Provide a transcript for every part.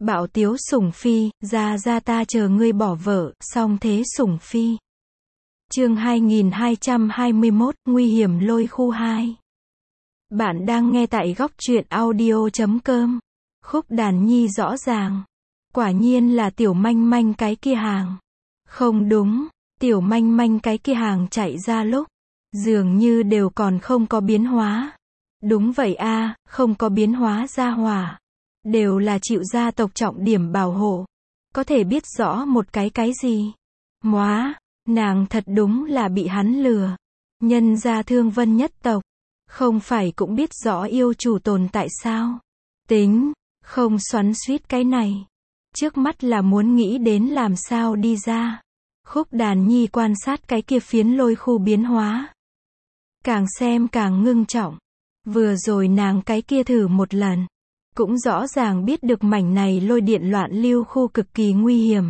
Bạo tiếu sủng phi, ra ta chờ ngươi bỏ vợ, song thế sủng phi. Chương 2221, nguy hiểm lôi khu 2. Bạn đang nghe tại góc truyện audio.com. Khúc đàn nhi rõ ràng. Quả nhiên là tiểu manh manh cái kia hàng. Không đúng, tiểu manh manh cái kia hàng chạy ra lúc, dường như đều còn không có biến hóa. Đúng vậy a, không có biến hóa ra hỏa. Đều là chịu gia tộc trọng điểm bảo hộ. Có thể biết rõ một cái gì. Móa, nàng thật đúng là bị hắn lừa. Nhân gia Thương Vân nhất tộc. Không phải cũng biết rõ yêu chủ tồn tại sao. Tính, không xoắn xuýt cái này. Trước mắt là muốn nghĩ đến làm sao đi ra. Khúc đàn nhi quan sát cái kia phiến lôi khu biến hóa. Càng xem càng ngưng trọng. Vừa rồi nàng cái kia thử một lần. Cũng rõ ràng biết được mảnh này lôi điện loạn lưu khu cực kỳ nguy hiểm.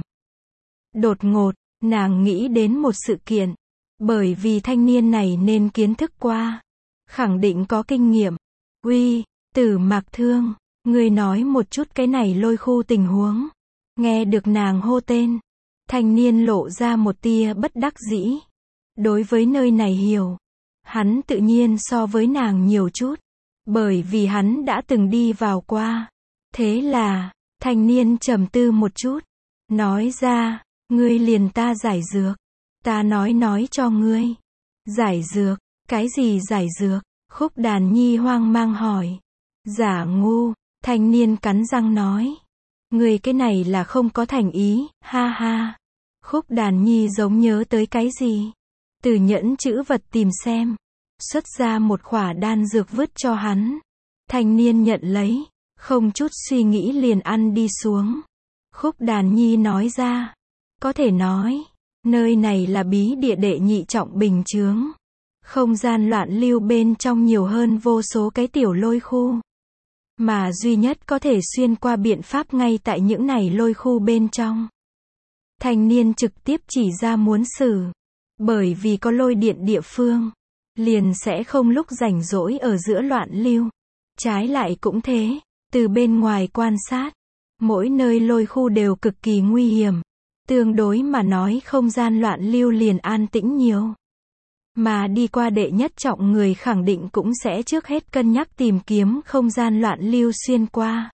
Đột ngột, nàng nghĩ đến một sự kiện. Bởi vì thanh niên này nên kiến thức qua. Khẳng định có kinh nghiệm. Uy, Tử Mạc Thương, ngươi nói một chút cái này lôi khu tình huống. Nghe được nàng hô tên. Thanh niên lộ ra một tia bất đắc dĩ. Đối với nơi này hiểu. Hắn tự nhiên so với nàng nhiều chút. Bởi vì hắn đã từng đi vào qua. Thế là, thanh niên trầm tư một chút. Nói ra, ngươi liền ta giải dược. Ta nói cho ngươi. Giải dược, cái gì giải dược? Khúc đàn nhi hoang mang hỏi. Giả ngu, thanh niên cắn răng nói. Ngươi cái này là không có thành ý, ha ha. Khúc đàn nhi giống nhớ tới cái gì? Từ nhẫn chữ vật tìm xem. Xuất ra một khỏa đan dược vứt cho hắn. Thanh niên nhận lấy, không chút suy nghĩ liền ăn đi xuống. Khúc đàn nhi nói ra. Có thể nói, nơi này là bí địa đệ nhị trọng bình chướng. Không gian loạn lưu bên trong nhiều hơn vô số cái tiểu lôi khu. Mà duy nhất có thể xuyên qua biện pháp ngay tại những này lôi khu bên trong. Thanh niên trực tiếp chỉ ra muốn xử. Bởi vì có lôi điện địa phương. Liền sẽ không lúc rảnh rỗi ở giữa loạn lưu. Trái lại cũng thế, từ bên ngoài quan sát, mỗi nơi lôi khu đều cực kỳ nguy hiểm. Tương đối mà nói không gian loạn lưu liền an tĩnh nhiều. Mà đi qua đệ nhất trọng người khẳng định cũng sẽ trước hết cân nhắc tìm kiếm không gian loạn lưu xuyên qua.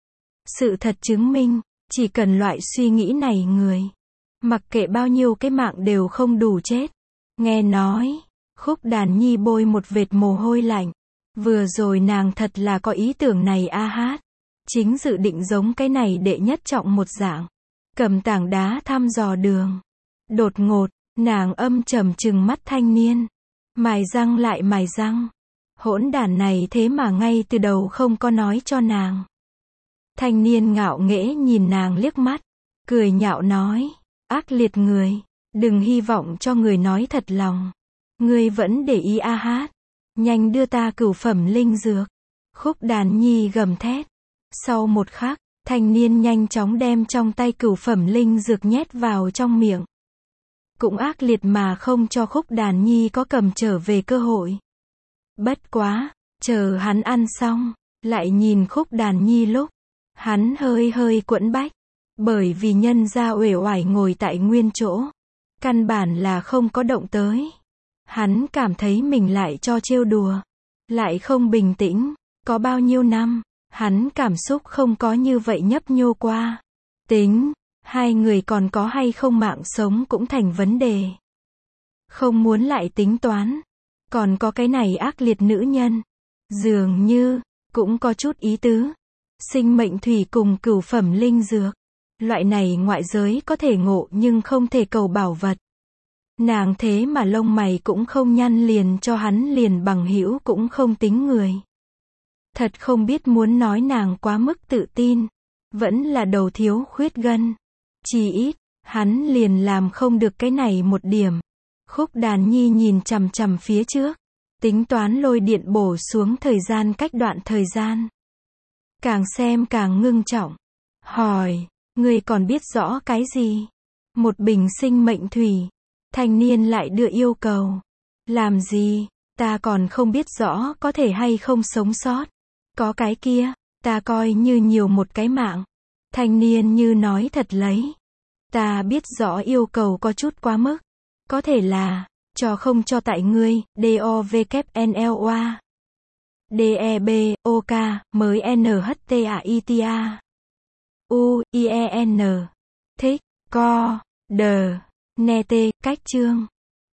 Sự thật chứng minh, chỉ cần loại suy nghĩ này người, mặc kệ bao nhiêu cái mạng đều không đủ chết. Nghe nói, Khúc đàn nhi bôi một vệt mồ hôi lạnh. Vừa rồi nàng thật là có ý tưởng này a hát. Chính dự định giống cái này đệ nhất trọng một dạng. Cầm tảng đá thăm dò đường. Đột ngột, nàng âm trầm trừng mắt thanh niên. Mài răng lại mài răng. Hỗn đản này thế mà ngay từ đầu không có nói cho nàng. Thanh niên ngạo nghễ nhìn nàng liếc mắt. Cười nhạo nói. Ác liệt người. Đừng hy vọng cho người nói thật lòng. Ngươi vẫn để ý a hát. Nhanh đưa ta cửu phẩm linh dược. Khúc đàn nhi gầm thét. Sau một khắc, thanh niên nhanh chóng đem trong tay cửu phẩm linh dược nhét vào trong miệng. Cũng ác liệt mà không cho khúc đàn nhi có cầm trở về cơ hội. Bất quá, chờ hắn ăn xong, lại nhìn khúc đàn nhi lúc. Hắn hơi quẫn bách. Bởi vì nhân gia uể oải ngồi tại nguyên chỗ. Căn bản là không có động tới. Hắn cảm thấy mình lại cho trêu đùa. Lại không bình tĩnh. Có bao nhiêu năm, hắn cảm xúc không có như vậy nhấp nhô qua. Tính, hai người còn có hay không mạng sống cũng thành vấn đề. Không muốn lại tính toán. Còn có cái này ác liệt nữ nhân. Dường như, cũng có chút ý tứ. Sinh mệnh thủy cùng cửu phẩm linh dược. Loại này ngoại giới có thể ngộ nhưng không thể cầu bảo vật. Nàng thế mà lông mày cũng không nhăn liền cho hắn liền bằng hữu cũng không tính người. Thật không biết muốn nói nàng quá mức tự tin. Vẫn là đầu thiếu khuyết gân. Chỉ ít, hắn liền làm không được cái này một điểm. Khúc đàn nhi nhìn chằm chằm phía trước. Tính toán lôi điện bổ xuống thời gian cách đoạn thời gian. Càng xem càng ngưng trọng. Hỏi, ngươi còn biết rõ cái gì? Một bình sinh mệnh thủy. Thanh niên lại đưa yêu cầu. Làm gì? Ta còn không biết rõ có thể hay không sống sót. Có cái kia, ta coi như nhiều một cái mạng. Thanh niên như nói thật lấy. Ta biết rõ yêu cầu có chút quá mức. Có thể là, cho không cho tại ngươi, DOVKNLOA. DEB, OK, mới NHTAITA. UIEN. Thích, co, đờ, nè tê, cách chương.